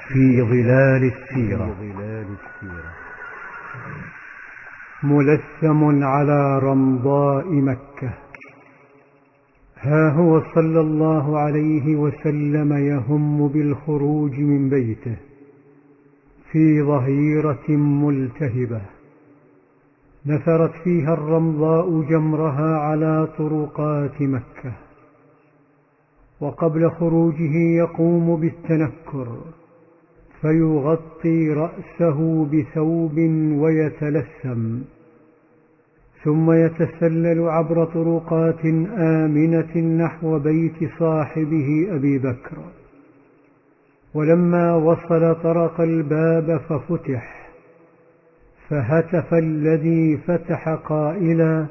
في ظلال السيرة. ملثم على رمضاء مكة. ها هو صلى الله عليه وسلم يهم بالخروج من بيته في ظهيرة ملتهبة نثرت فيها الرمضاء جمرها على طرقات مكة، وقبل خروجه يقوم بالتنكر فيغطي رأسه بثوب ويتلثم، ثم يتسلل عبر طرقات آمنة نحو بيت صاحبه أبي بكر. ولما وصل طرق الباب ففتح، فهتف الذي فتح قائلا: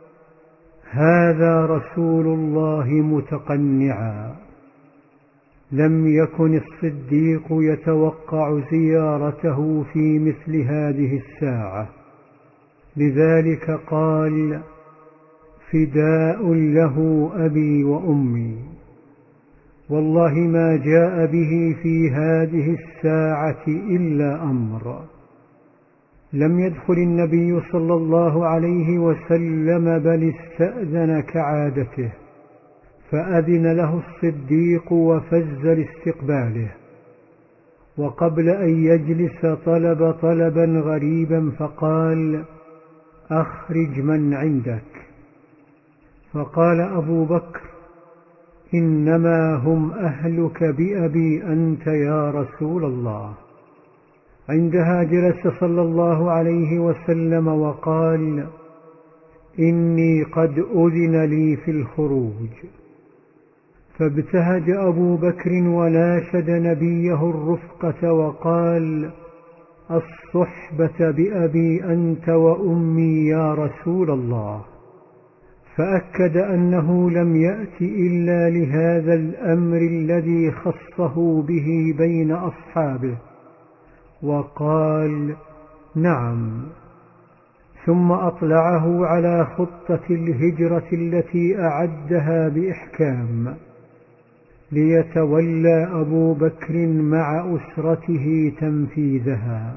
هذا رسول الله متقنعا. لم يكن الصديق يتوقع زيارته في مثل هذه الساعة، لذلك قال: فداء له أبي وأمي. والله ما جاء به في هذه الساعة إلا أمر. لم يدخل النبي صلى الله عليه وسلم بل استأذن كعادته، فأذن له الصديق وفز لاستقباله، وقبل أن يجلس طلب طلبا غريبا فقال: أخرج من عندك. فقال أبو بكر: إنما هم أهلك بأبي أنت يا رسول الله. عندها جلس صلى الله عليه وسلم وقال: إني قد أذن لي في الخروج. فابتهج أبو بكر وناشد نبيه الرفقة وقال: الصحبة بأبي أنت وأمي يا رسول الله. فأكد أنه لم يأت إلا لهذا الأمر الذي خصه به بين أصحابه، وقال: نعم. ثم أطلعه على خطة الهجرة التي أعدها بإحكام، ليتولى أبو بكر مع أسرته تنفيذها.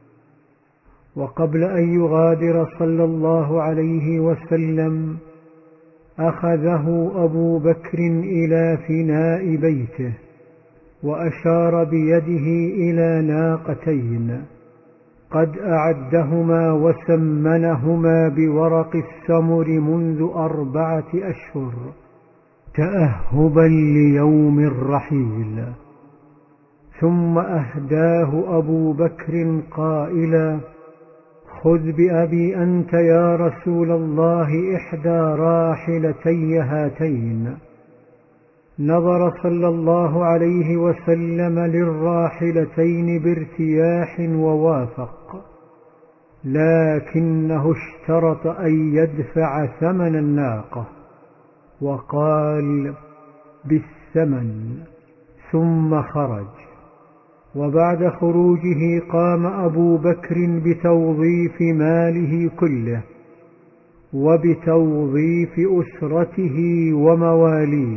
وقبل أن يغادر صلى الله عليه وسلم أخذه أبو بكر إلى فناء بيته، وأشار بيده إلى ناقتين قد أعدهما وسمنهما بورق السمر منذ 4 أشهر تأهبا ليوم الرحيل. ثم أهداه أبو بكر قائلا: خذ بأبي أنت يا رسول الله إحدى راحلتي هاتين. نظر صلى الله عليه وسلم للراحلتين بارتياح ووافق، لكنه اشترط أن يدفع ثمن الناقة، وقال: بالثمن. ثم خرج. وبعد خروجه قام أبو بكر بتوظيف ماله كله وبتوظيف أسرته ومواليه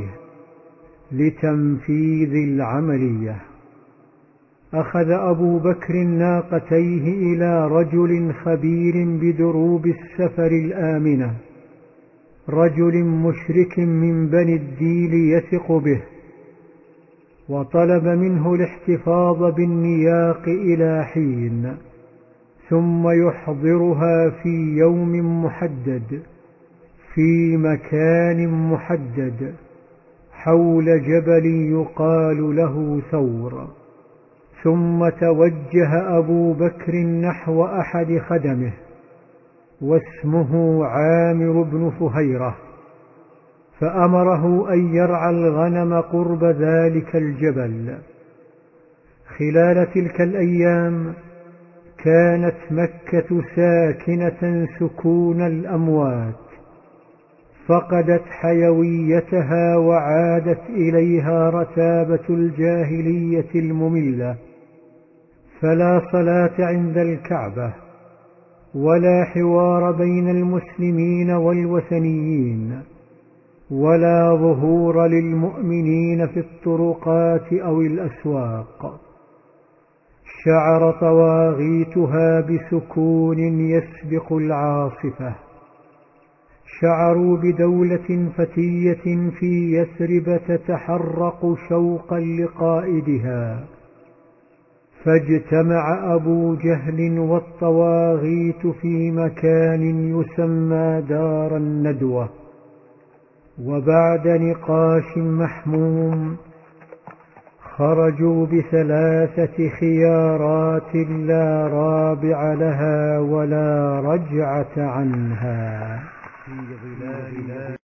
لتنفيذ العملية. أخذ أبو بكر ناقتيه إلى رجل خبير بدروب السفر الآمنة، رجل مشرك من بني الديل يثق به، وطلب منه الاحتفاظ بالنياق إلى حين، ثم يحضرها في يوم محدد في مكان محدد حول جبل يقال له ثور. ثم توجه أبو بكر نحو أحد خدمه واسمه عامر بن فهيرة، فأمره أن يرعى الغنم قرب ذلك الجبل. خلال تلك الأيام كانت مكة ساكنة سكون الأموات، فقدت حيويتها وعادت إليها رتابة الجاهلية المملة، فلا صلاة عند الكعبة، ولا حوار بين المسلمين والوثنيين، ولا ظهور للمؤمنين في الطرقات أو الأسواق، شعر طواغيتها بسكون يسبق العاصفة. شعروا بدولة فتية في يثرب تتحرق شوقا لقائدها، فاجتمع أبو جهل والطواغيت في مكان يسمى دار الندوة، وبعد نقاش محموم خرجوا ب3 خيارات لا رابع لها ولا رجعة عنها.